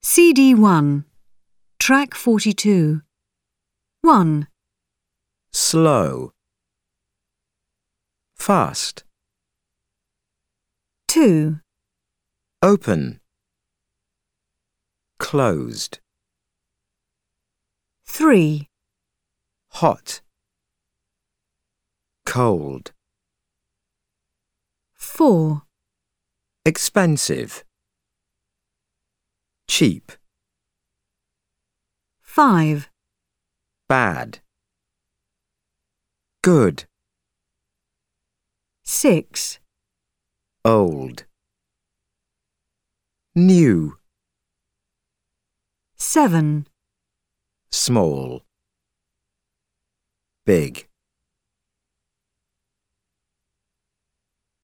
CD1, Track 42. 1, slow, fast, 2, open, closed, 3, hot, cold, 4, expensive, cheap, 5, bad, good, 6, old, new, 7, small, big.